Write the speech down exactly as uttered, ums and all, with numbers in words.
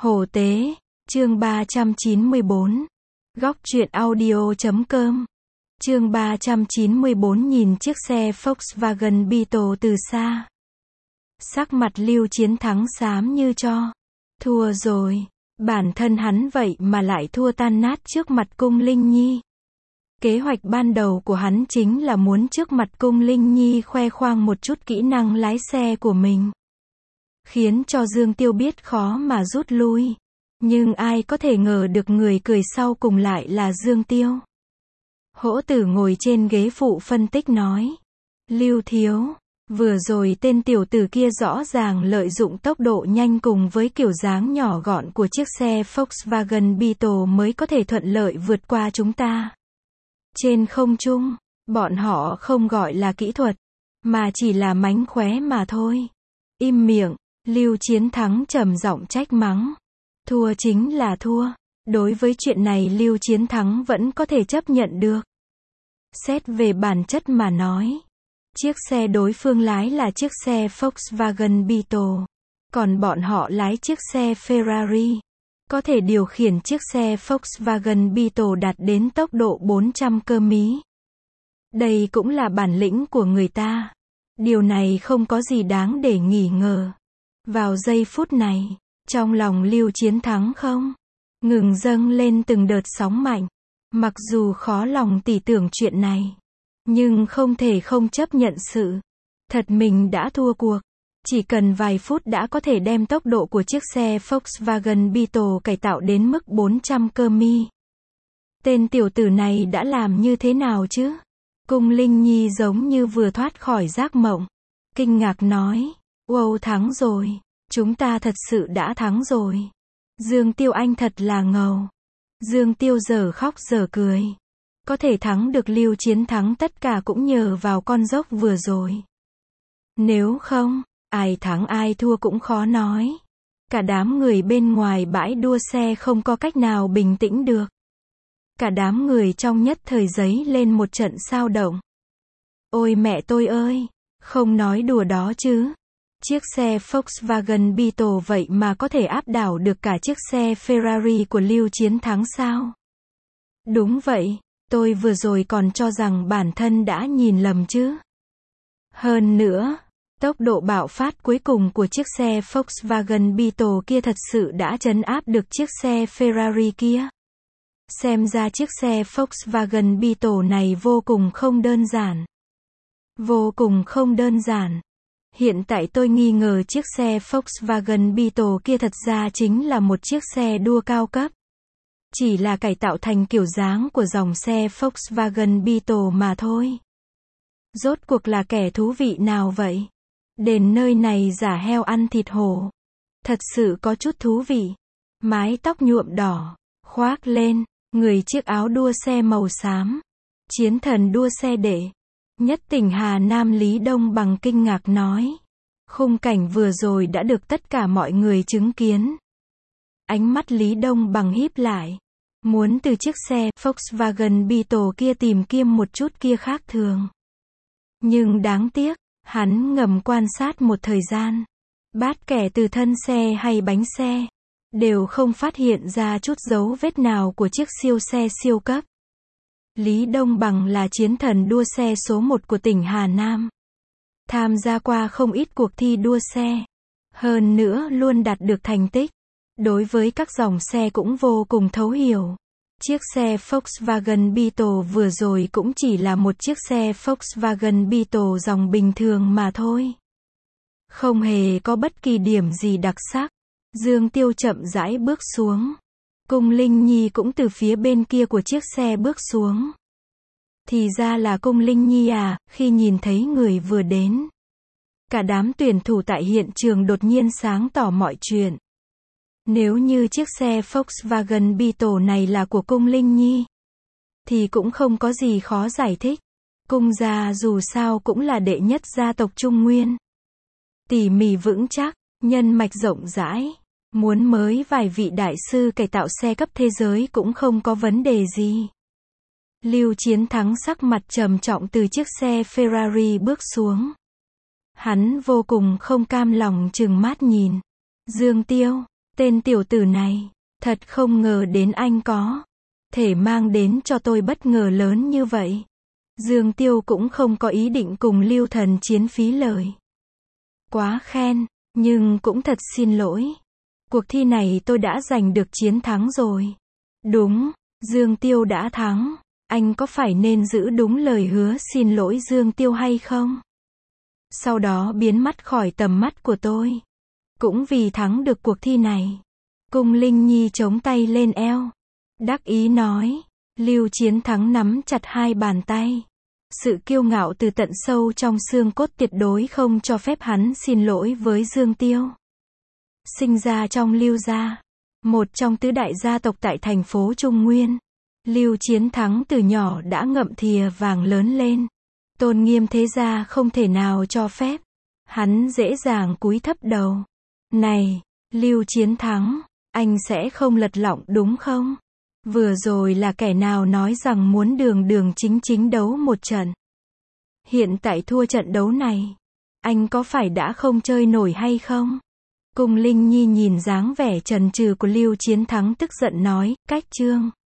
Hồ Tế, chương ba trăm chín mươi bốn. Góc truyện audio chấm com. Chương ba trăm chín mươi bốn nhìn chiếc xe Volkswagen Beetle từ xa. Sắc mặt Lưu Chiến Thắng xám như tro. Thua rồi. Bản thân hắn vậy mà lại thua tan nát trước mặt Cung Linh Nhi. Kế hoạch ban đầu của hắn chính là muốn trước mặt Cung Linh Nhi khoe khoang một chút kỹ năng lái xe của mình. Khiến cho Dương Tiêu biết khó mà rút lui. Nhưng ai có thể ngờ được người cười sau cùng lại là Dương Tiêu. Hỗ Tử ngồi trên ghế phụ phân tích nói. Lưu thiếu, vừa rồi tên tiểu tử kia rõ ràng lợi dụng tốc độ nhanh cùng với kiểu dáng nhỏ gọn của chiếc xe Volkswagen Beetle mới có thể thuận lợi vượt qua chúng ta. Trên không trung, bọn họ không gọi là kỹ thuật, mà chỉ là mánh khóe mà thôi. Im miệng, Lưu Chiến Thắng trầm giọng trách mắng. Thua chính là thua. Đối với chuyện này Lưu Chiến Thắng vẫn có thể chấp nhận được. Xét về bản chất mà nói, chiếc xe đối phương lái là chiếc xe Volkswagen Beetle, còn bọn họ lái chiếc xe Ferrari. Có thể điều khiển chiếc xe Volkswagen Beetle đạt đến tốc độ bốn trăm ki lô mét. Đây cũng là bản lĩnh của người ta. Điều này không có gì đáng để nghi ngờ. Vào giây phút này, trong lòng Lưu Chiến Thắng không ngừng dâng lên từng đợt sóng mạnh. Mặc dù khó lòng tỉ tưởng chuyện này, nhưng không thể không chấp nhận sự thật mình đã thua cuộc. Chỉ cần vài phút đã có thể đem tốc độ của chiếc xe Volkswagen Beetle cải tạo đến mức bốn trăm ki lô mét. Tên tiểu tử này đã làm như thế nào chứ? Cung Linh Nhi giống như vừa thoát khỏi giấc mộng. Kinh ngạc nói. Wow, thắng rồi. Chúng ta thật sự đã thắng rồi. Dương Tiêu anh thật là ngầu. Dương Tiêu giờ khóc giờ cười. Có thể thắng được Lưu Chiến Thắng tất cả cũng nhờ vào con dốc vừa rồi. Nếu không, ai thắng ai thua cũng khó nói. Cả đám người bên ngoài bãi đua xe không có cách nào bình tĩnh được. Cả đám người trong nhất thời giấy lên một trận xao động. Ôi mẹ tôi ơi, không nói đùa đó chứ. Chiếc xe Volkswagen Beetle vậy mà có thể áp đảo được cả chiếc xe Ferrari của Lưu Chiến Thắng sao? Đúng vậy, tôi vừa rồi còn cho rằng bản thân đã nhìn lầm chứ. Hơn nữa, tốc độ bạo phát cuối cùng của chiếc xe Volkswagen Beetle kia thật sự đã trấn áp được chiếc xe Ferrari kia. Xem ra chiếc xe Volkswagen Beetle này vô cùng không đơn giản. Vô cùng không đơn giản. Hiện tại tôi nghi ngờ chiếc xe Volkswagen Beetle kia thật ra chính là một chiếc xe đua cao cấp. Chỉ là cải tạo thành kiểu dáng của dòng xe Volkswagen Beetle mà thôi. Rốt cuộc là kẻ thú vị nào vậy? Đến nơi này giả heo ăn thịt hổ. Thật sự có chút thú vị. Mái tóc nhuộm đỏ, khoác lên, người chiếc áo đua xe màu xám. Chiến thần đua xe đệ nhất tỉnh Hà Nam Lý Đông Bằng kinh ngạc nói. Khung cảnh vừa rồi đã được tất cả mọi người chứng kiến. Ánh mắt Lý Đông Bằng híp lại. Muốn từ chiếc xe Volkswagen Beetle kia tìm kiếm một chút kia khác thường. Nhưng đáng tiếc, hắn ngầm quan sát một thời gian. Bát kể từ thân xe hay bánh xe, đều không phát hiện ra chút dấu vết nào của chiếc siêu xe siêu cấp. Lý Đông Bằng là chiến thần đua xe số một của tỉnh Hà Nam. Tham gia qua không ít cuộc thi đua xe. Hơn nữa luôn đạt được thành tích. Đối với các dòng xe cũng vô cùng thấu hiểu. Chiếc xe Volkswagen Beetle vừa rồi cũng chỉ là một chiếc xe Volkswagen Beetle dòng bình thường mà thôi. Không hề có bất kỳ điểm gì đặc sắc. Dương Tiêu chậm rãi bước xuống. Cung Linh Nhi cũng từ phía bên kia của chiếc xe bước xuống. Thì ra là Cung Linh Nhi à, khi nhìn thấy người vừa đến. Cả đám tuyển thủ tại hiện trường đột nhiên sáng tỏ mọi chuyện. Nếu như chiếc xe Volkswagen Beetle này là của Cung Linh Nhi, thì cũng không có gì khó giải thích. Cung gia dù sao cũng là đệ nhất gia tộc Trung Nguyên. Tỉ mỉ vững chắc, nhân mạch rộng rãi. Muốn mới vài vị đại sư cải tạo xe cấp thế giới cũng không có vấn đề gì. Lưu Chiến Thắng sắc mặt trầm trọng từ chiếc xe Ferrari bước xuống. Hắn vô cùng không cam lòng trừng mắt nhìn. Dương Tiêu, Tên tiểu tử này, thật không ngờ đến anh có thể mang đến cho tôi bất ngờ lớn như vậy. Dương Tiêu cũng không có ý định cùng Lưu Thần chiến phí lời. Quá khen, nhưng cũng thật xin lỗi. Cuộc thi này tôi đã giành được chiến thắng rồi. Đúng, Dương Tiêu đã thắng. Anh có phải nên giữ đúng lời hứa xin lỗi Dương Tiêu hay không? Sau đó biến mất khỏi tầm mắt của tôi. Cũng vì thắng được cuộc thi này. Cung Linh Nhi chống tay lên eo. Đắc ý nói. Lưu Chiến Thắng nắm chặt hai bàn tay. Sự kiêu ngạo từ tận sâu trong xương cốt tuyệt đối không cho phép hắn xin lỗi với Dương Tiêu. Sinh ra trong Lưu gia, một trong tứ đại gia tộc tại thành phố Trung Nguyên. Lưu Chiến Thắng từ nhỏ đã ngậm thìa vàng lớn lên. Tôn nghiêm thế gia không thể nào cho phép. Hắn dễ dàng cúi thấp đầu. Này, Lưu Chiến Thắng, anh sẽ không lật lọng đúng không? Vừa rồi là kẻ nào nói rằng muốn đường đường chính chính đấu một trận. Hiện tại thua trận đấu này, anh có phải đã không chơi nổi hay không? Cung Linh Nhi nhìn dáng vẻ chần chừ của Lưu Chiến Thắng tức giận nói, cách chương.